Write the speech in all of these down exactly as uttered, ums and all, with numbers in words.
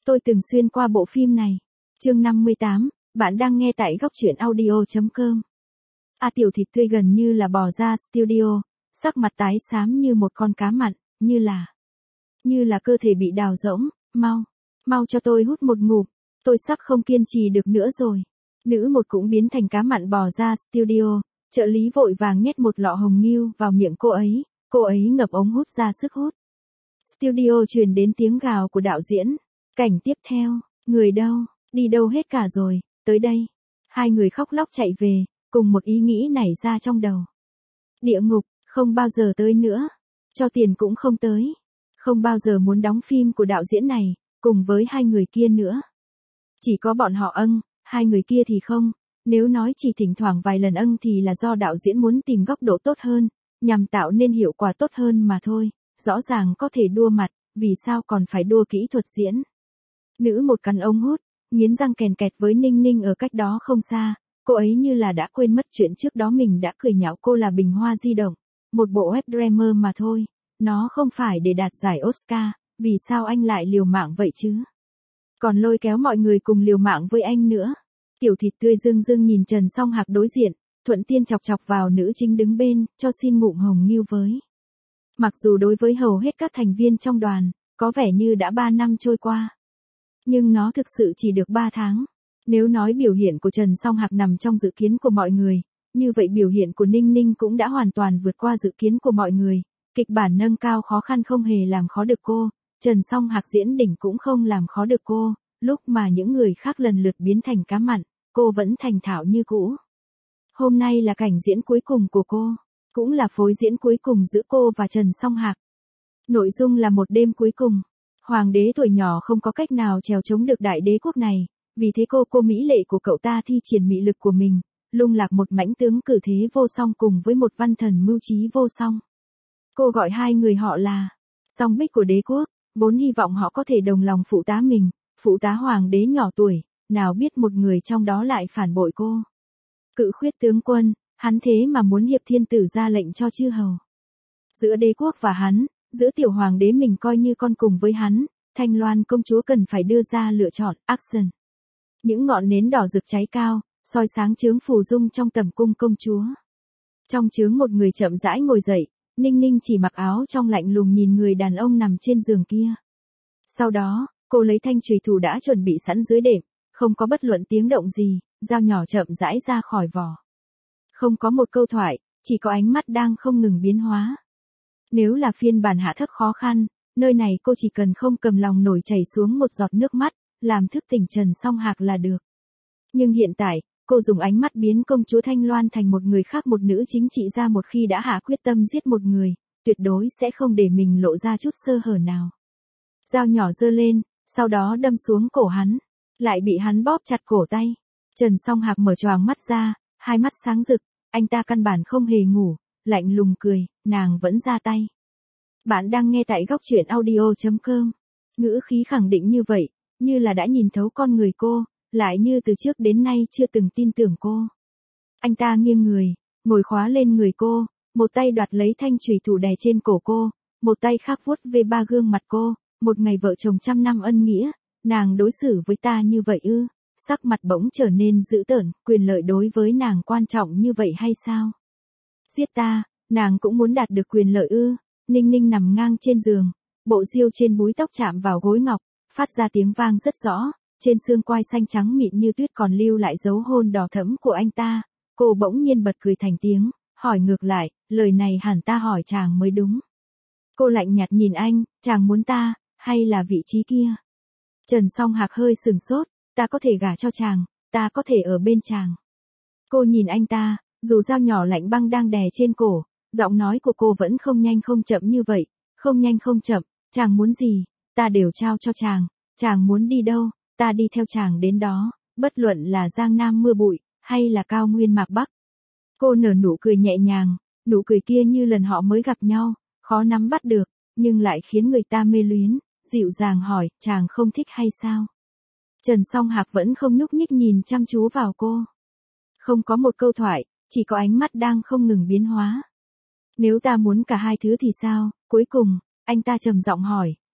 Tôi từng xuyên qua bộ phim này. Chương năm mươi tám, bạn đang nghe tại góc truyện audio chấm com. A Tiểu Thịt tươi gần như là bò ra studio, sắc mặt tái xám như một con cá mặn, như là, như là cơ thể bị đào rỗng, mau, mau cho tôi hút một ngụm, tôi sắp không kiên trì được nữa rồi. Nữ một cũng biến thành cá mặn bò ra studio, trợ lý vội vàng nhét một lọ hồng nghiêu vào miệng cô ấy, cô ấy ngập ống hút ra sức hút. Studio truyền đến tiếng gào của đạo diễn. Cảnh tiếp theo, người đâu, đi đâu hết cả rồi, tới đây. Hai người khóc lóc chạy về, cùng một ý nghĩ nảy ra trong đầu. Địa ngục, không bao giờ tới nữa. Cho tiền cũng không tới. Không bao giờ muốn đóng phim của đạo diễn này, cùng với hai người kia nữa. Chỉ có bọn họ âng, hai người kia thì không. Nếu nói chỉ thỉnh thoảng vài lần âng thì là do đạo diễn muốn tìm góc độ tốt hơn, nhằm tạo nên hiệu quả tốt hơn mà thôi. Rõ ràng có thể đua mặt, vì sao còn phải đua kỹ thuật diễn. Nữ một cắn ống hút, nghiến răng kèn kẹt với Ninh Ninh ở cách đó không xa, cô ấy như là đã quên mất chuyện trước đó mình đã cười nhạo cô là bình hoa di động, một bộ web drama mà thôi, nó không phải để đạt giải Oscar, vì sao anh lại liều mạng vậy chứ? Còn lôi kéo mọi người cùng liều mạng với anh nữa. Tiểu Thịt tươi dưng dưng nhìn Trần Song Hạc đối diện, thuận tiên chọc chọc vào nữ chính đứng bên, cho xin ngụm hồng nghiêu với. Mặc dù đối với hầu hết các thành viên trong đoàn, có vẻ như đã ba năm trôi qua. Nhưng nó thực sự chỉ được ba tháng. Nếu nói biểu hiện của Trần Song Hạc nằm trong dự kiến của mọi người, như vậy biểu hiện của Ninh Ninh cũng đã hoàn toàn vượt qua dự kiến của mọi người. Kịch bản nâng cao khó khăn không hề làm khó được cô, Trần Song Hạc diễn đỉnh cũng không làm khó được cô, lúc mà những người khác lần lượt biến thành cá mặn, cô vẫn thành thạo như cũ. Hôm nay là cảnh diễn cuối cùng của cô, cũng là phối diễn cuối cùng giữa cô và Trần Song Hạc. Nội dung là một đêm cuối cùng. Hoàng đế tuổi nhỏ không có cách nào trèo chống được đại đế quốc này, vì thế cô cô mỹ lệ của cậu ta thi triển mị lực của mình, lung lạc một mãnh tướng cử thế vô song cùng với một văn thần mưu trí vô song. Cô gọi hai người họ là song bích của đế quốc, vốn hy vọng họ có thể đồng lòng phụ tá mình, phụ tá hoàng đế nhỏ tuổi, nào biết một người trong đó lại phản bội cô. Cự khuyết tướng quân, hắn thế mà muốn hiệp thiên tử ra lệnh cho chư hầu. Giữa đế quốc và hắn, giữa tiểu hoàng đế mình coi như con cùng với hắn, Thanh Loan công chúa cần phải đưa ra lựa chọn, action. Những ngọn nến đỏ rực cháy cao, soi sáng chướng phù dung trong tầm cung công chúa. Trong chướng một người chậm rãi ngồi dậy, Ninh Ninh chỉ mặc áo trong lạnh lùng nhìn người đàn ông nằm trên giường kia. Sau đó, cô lấy thanh chùy thủ đã chuẩn bị sẵn dưới đệm, không có bất luận tiếng động gì, dao nhỏ chậm rãi ra khỏi vỏ. Không có một câu thoại, chỉ có ánh mắt đang không ngừng biến hóa. Nếu là phiên bản hạ thấp khó khăn, nơi này cô chỉ cần không cầm lòng nổi chảy xuống một giọt nước mắt, làm thức tỉnh Trần Song Hạc là được. Nhưng hiện tại, cô dùng ánh mắt biến công chúa Thanh Loan thành một người khác, một nữ chính trị gia một khi đã hạ quyết tâm giết một người, tuyệt đối sẽ không để mình lộ ra chút sơ hở nào. Dao nhỏ giơ lên, sau đó đâm xuống cổ hắn, lại bị hắn bóp chặt cổ tay. Trần Song Hạc mở choàng mắt ra, hai mắt sáng rực, anh ta căn bản không hề ngủ, lạnh lùng cười, nàng vẫn ra tay. Bạn đang nghe tại góc truyện audio chấm com. Ngữ khí khẳng định như vậy, như là đã nhìn thấu con người cô, lại như từ trước đến nay chưa từng tin tưởng cô. Anh ta nghiêng người, ngồi khóa lên người cô, một tay đoạt lấy thanh chùy thủ đè trên cổ cô, một tay khác vuốt về ba gương mặt cô, một ngày vợ chồng trăm năm ân nghĩa, nàng đối xử với ta như vậy ư? Sắc mặt bỗng trở nên dữ tợn, quyền lợi đối với nàng quan trọng như vậy hay sao? Giết ta, nàng cũng muốn đạt được quyền lợi ư? Ninh Ninh nằm ngang trên giường, bộ diêu trên búi tóc chạm vào gối ngọc, phát ra tiếng vang rất rõ, trên xương quai xanh trắng mịn như tuyết còn lưu lại dấu hôn đỏ thẫm của anh ta. Cô bỗng nhiên bật cười thành tiếng, hỏi ngược lại, lời này hẳn ta hỏi chàng mới đúng. Cô lạnh nhạt nhìn anh, chàng muốn ta, hay là vị trí kia? Trần Song Hạc hơi sừng sốt, ta có thể gả cho chàng, ta có thể ở bên chàng. Cô nhìn anh ta, dù dao nhỏ lạnh băng đang đè trên cổ, giọng nói của cô vẫn không nhanh không chậm như vậy, không nhanh không chậm, chàng muốn gì, ta đều trao cho chàng, chàng muốn đi đâu, ta đi theo chàng đến đó, bất luận là Giang Nam mưa bụi, hay là cao nguyên mạc Bắc. Cô nở nụ cười nhẹ nhàng, nụ cười kia như lần họ mới gặp nhau, khó nắm bắt được, nhưng lại khiến người ta mê luyến, dịu dàng hỏi, chàng không thích hay sao? Trần Song Hạc vẫn không nhúc nhích nhìn chăm chú vào cô. Không có một câu thoại, chỉ có ánh mắt đang không ngừng biến hóa. Nếu ta muốn cả hai thứ thì sao? Cuối cùng, anh ta trầm giọng hỏi,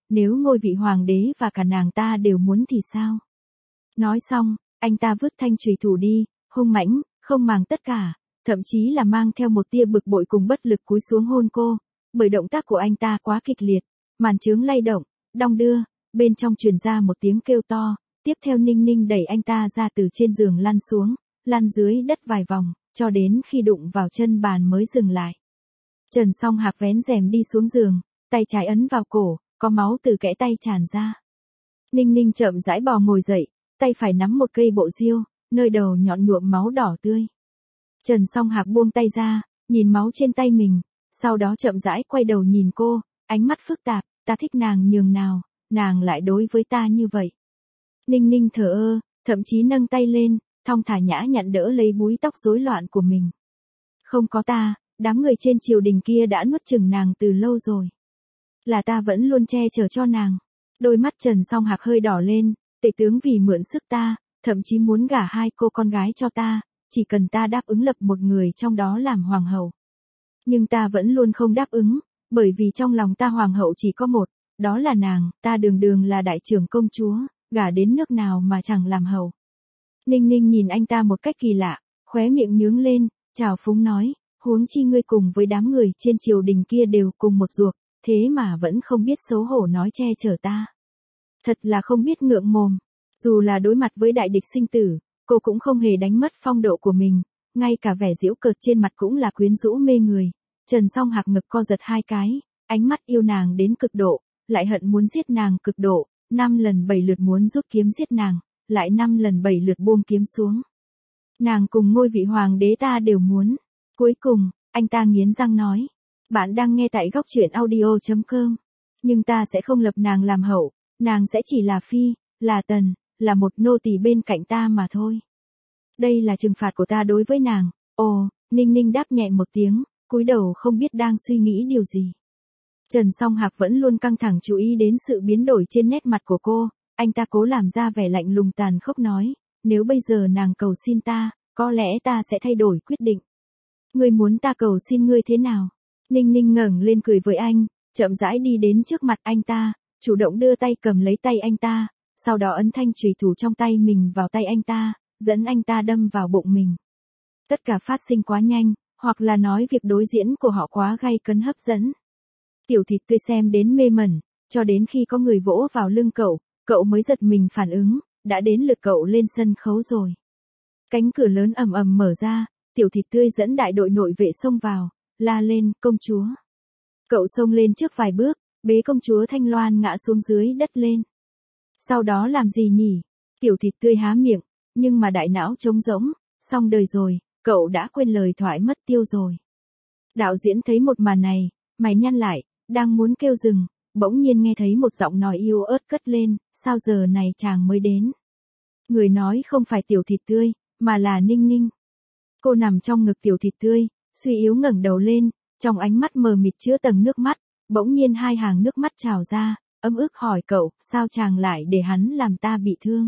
nếu ngôi vị hoàng đế và cả nàng ta đều muốn thì sao? Nói xong, anh ta vứt thanh chùy thủ đi, hung mãnh, không màng tất cả, thậm chí là mang theo một tia bực bội cùng bất lực cúi xuống hôn cô, bởi động tác của anh ta quá kịch liệt, màn chướng lay động, đong đưa, bên trong truyền ra một tiếng kêu to, tiếp theo Ninh Ninh đẩy anh ta ra từ trên giường lăn xuống, lăn dưới đất vài vòng, cho đến khi đụng vào chân bàn mới dừng lại. Trần Song Hạc vén rèm đi xuống giường, tay trái ấn vào cổ, có máu từ kẽ tay tràn ra. Ninh Ninh chậm rãi bò ngồi dậy, tay phải nắm một cây bộ diêu, nơi đầu nhọn nhuộm máu đỏ tươi. Trần Song Hạc buông tay ra, nhìn máu trên tay mình, sau đó chậm rãi quay đầu nhìn cô, ánh mắt phức tạp, ta thích nàng nhường nào, nàng lại đối với ta như vậy. Ninh Ninh thờ ơ, thậm chí nâng tay lên, thong thả nhã nhặn đỡ lấy búi tóc rối loạn của mình. Không có ta, đám người trên triều đình kia đã nuốt chửng nàng từ lâu rồi. Là ta vẫn luôn che chở cho nàng. Đôi mắt Trần Song Hạc hơi đỏ lên, tể tướng vì mượn sức ta, thậm chí muốn gả hai cô con gái cho ta, chỉ cần ta đáp ứng lập một người trong đó làm hoàng hậu. Nhưng ta vẫn luôn không đáp ứng, bởi vì trong lòng ta hoàng hậu chỉ có một, đó là nàng, ta đường đường là đại trưởng công chúa, gả đến nước nào mà chẳng làm hậu. Ninh Ninh nhìn anh ta một cách kỳ lạ, khóe miệng nhướng lên, trào phúng nói, huống chi ngươi cùng với đám người trên triều đình kia đều cùng một ruột, thế mà vẫn không biết xấu hổ nói che chở ta. Thật là không biết ngượng mồm, dù là đối mặt với đại địch sinh tử, cô cũng không hề đánh mất phong độ của mình, ngay cả vẻ giễu cợt trên mặt cũng là quyến rũ mê người. Trần Song Hạc ngực co giật hai cái, ánh mắt yêu nàng đến cực độ, lại hận muốn giết nàng cực độ, năm lần bảy lượt muốn rút kiếm giết nàng, lại năm lần bảy lượt buông kiếm xuống. Nàng cùng ngôi vị hoàng đế ta đều muốn. Cuối cùng, anh ta nghiến răng nói, bạn đang nghe tại góc truyện audio chấm com, nhưng ta sẽ không lập nàng làm hậu, nàng sẽ chỉ là phi, là tần, là một nô tỳ bên cạnh ta mà thôi. Đây là trừng phạt của ta đối với nàng. Ồ, Ninh Ninh đáp nhẹ một tiếng, cúi đầu không biết đang suy nghĩ điều gì. Trần Song Hạc vẫn luôn căng thẳng chú ý đến sự biến đổi trên nét mặt của cô, anh ta cố làm ra vẻ lạnh lùng tàn khốc nói, nếu bây giờ nàng cầu xin ta, có lẽ ta sẽ thay đổi quyết định. Ngươi muốn ta cầu xin ngươi thế nào? Ninh Ninh ngẩng lên cười với anh, chậm rãi đi đến trước mặt anh ta, chủ động đưa tay cầm lấy tay anh ta, sau đó ấn thanh chùy thủ trong tay mình vào tay anh ta, dẫn anh ta đâm vào bụng mình. Tất cả phát sinh quá nhanh, hoặc là nói việc đối diễn của họ quá gay cấn hấp dẫn. Tiểu Thịt Tươi xem đến mê mẩn, cho đến khi có người vỗ vào lưng cậu, cậu mới giật mình phản ứng, đã đến lượt cậu lên sân khấu rồi. Cánh cửa lớn ầm ầm mở ra, Tiểu Thịt Tươi dẫn đại đội nội vệ xông vào, la lên, công chúa. Cậu xông lên trước vài bước, bế công chúa Thanh Loan ngã xuống dưới đất lên. Sau đó làm gì nhỉ? Tiểu Thịt Tươi há miệng, nhưng mà đại não trống rỗng, xong đời rồi, cậu đã quên lời thoại mất tiêu rồi. Đạo diễn thấy một màn này, mày nhăn lại, đang muốn kêu dừng, bỗng nhiên nghe thấy một giọng nói yếu ớt cất lên, sao giờ này chàng mới đến? Người nói không phải Tiểu Thịt Tươi, mà là Ninh Ninh. Cô nằm trong ngực Tiểu Thịt Tươi, suy yếu ngẩng đầu lên, trong ánh mắt mờ mịt chứa tầng nước mắt, bỗng nhiên hai hàng nước mắt trào ra, ấm ức hỏi cậu, sao chàng lại để hắn làm ta bị thương?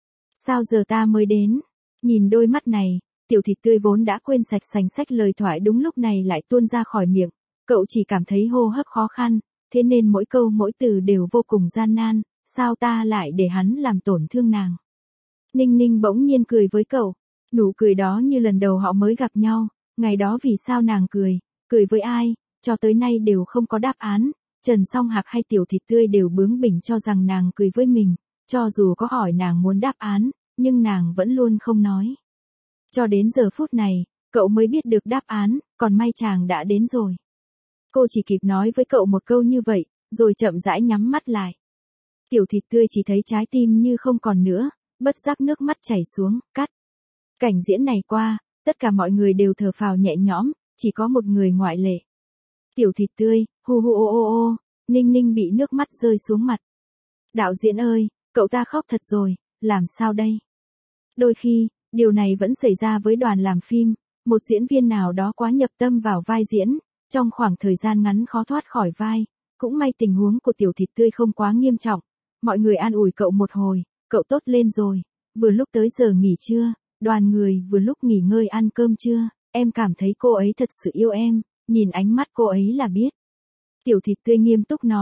Sao giờ ta mới đến? Nhìn đôi mắt này, Tiểu Thịt Tươi vốn đã quên sạch sành sách lời thoại đúng lúc này lại tuôn ra khỏi miệng, cậu chỉ cảm thấy hô hấp khó khăn, thế nên mỗi câu mỗi từ đều vô cùng gian nan, sao ta lại để hắn làm tổn thương nàng? Ninh Ninh bỗng nhiên cười với cậu, nụ cười đó như lần đầu họ mới gặp nhau, ngày đó vì sao nàng cười, cười với ai, cho tới nay đều không có đáp án, Trần Song Hạc hay Tiểu Thịt Tươi đều bướng bỉnh cho rằng nàng cười với mình, cho dù có hỏi nàng muốn đáp án, nhưng nàng vẫn luôn không nói. Cho đến giờ phút này, cậu mới biết được đáp án, còn may chàng đã đến rồi. Cô chỉ kịp nói với cậu một câu như vậy, rồi chậm rãi nhắm mắt lại. Tiểu Thịt Tươi chỉ thấy trái tim như không còn nữa, bất giác nước mắt chảy xuống, cắt. Cảnh diễn này qua, tất cả mọi người đều thở phào nhẹ nhõm, chỉ có một người ngoại lệ. Tiểu Thịt Tươi, hu hu ô ô ô, Ninh Ninh bị nước mắt rơi xuống mặt. Đạo diễn ơi, cậu ta khóc thật rồi, làm sao đây? Đôi khi, điều này vẫn xảy ra với đoàn làm phim, một diễn viên nào đó quá nhập tâm vào vai diễn, trong khoảng thời gian ngắn khó thoát khỏi vai, cũng may tình huống của Tiểu Thịt Tươi không quá nghiêm trọng, mọi người an ủi cậu một hồi, cậu tốt lên rồi, vừa lúc tới giờ nghỉ trưa, đoàn người vừa lúc nghỉ ngơi ăn cơm trưa, em cảm thấy cô ấy thật sự yêu em, nhìn ánh mắt cô ấy là biết. Tiểu Thịt Tươi nghiêm túc nói,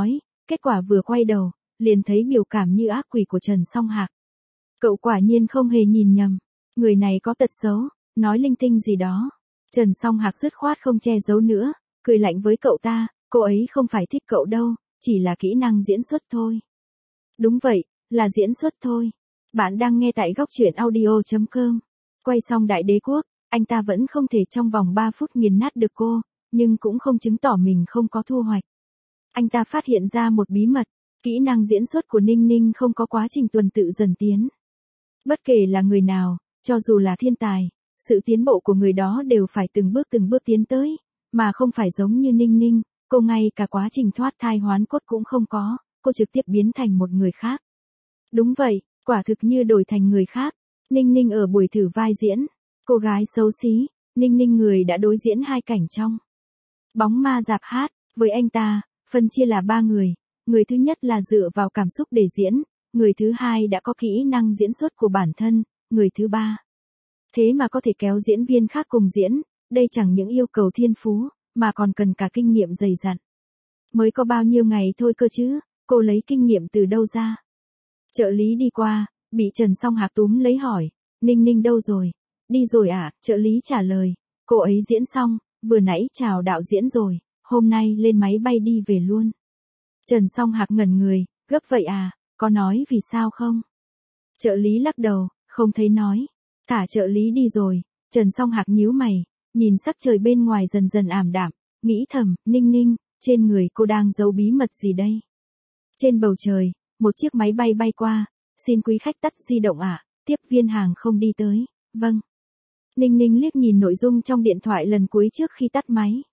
Kết quả vừa quay đầu, liền thấy biểu cảm như ác quỷ của Trần Song Hạc. Cậu quả nhiên không hề nhìn nhầm. Người này có tật xấu, nói linh tinh gì đó. Trần Song Hạc dứt khoát không che giấu nữa, cười lạnh với cậu ta, cô ấy không phải thích cậu đâu, chỉ là kỹ năng diễn xuất thôi. Đúng vậy, là diễn xuất thôi. Bạn đang nghe tại góc truyện audio chấm com. Quay xong Đại Đế Quốc, anh ta vẫn không thể trong vòng ba phút nghiền nát được cô, nhưng cũng không chứng tỏ mình không có thu hoạch. Anh ta phát hiện ra một bí mật, kỹ năng diễn xuất của Ninh Ninh không có quá trình tuần tự dần tiến. Bất kể là người nào, cho dù là thiên tài, sự tiến bộ của người đó đều phải từng bước từng bước tiến tới, mà không phải giống như Ninh Ninh, cô ngay cả quá trình thoát thai hoán cốt cũng không có, cô trực tiếp biến thành một người khác. Đúng vậy, quả thực như đổi thành người khác. Ninh Ninh ở buổi thử vai diễn, cô gái xấu xí, Ninh Ninh người đã đối diễn hai cảnh trong Bóng Ma Dạp Hát, với anh ta, phân chia là ba người, người thứ nhất là dựa vào cảm xúc để diễn, người thứ hai đã có kỹ năng diễn xuất của bản thân, người thứ ba. Thế mà có thể kéo diễn viên khác cùng diễn, đây chẳng những yêu cầu thiên phú, mà còn cần cả kinh nghiệm dày dặn. Mới có bao nhiêu ngày thôi cơ chứ, cô lấy kinh nghiệm từ đâu ra? Trợ lý đi qua, bị Trần Song Hạc túm lấy hỏi, Ninh Ninh đâu rồi? Đi rồi à? Trợ lý trả lời, cô ấy diễn xong, vừa nãy chào đạo diễn rồi, hôm nay lên máy bay đi về luôn. Trần Song Hạc ngẩn người, gấp vậy à, có nói vì sao không? Trợ lý lắc đầu, không thấy nói. Thả trợ lý đi rồi, Trần Song Hạc nhíu mày, nhìn sắc trời bên ngoài dần dần ảm đạm, nghĩ thầm, Ninh Ninh, trên người cô đang giấu bí mật gì đây? Trên bầu trời, một chiếc máy bay bay qua, xin quý khách tắt di động ạ, à, tiếp viên hàng không đi tới, vâng. Ninh Ninh liếc nhìn nội dung trong điện thoại lần cuối trước khi tắt máy.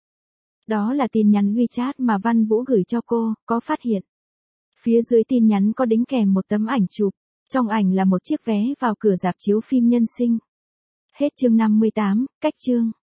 Đó là tin nhắn WeChat mà Văn Vũ gửi cho cô, có phát hiện. Phía dưới tin nhắn có đính kèm một tấm ảnh chụp, trong ảnh là một chiếc vé vào cửa rạp chiếu phim nhân sinh. Hết chương năm mươi tám, cách chương.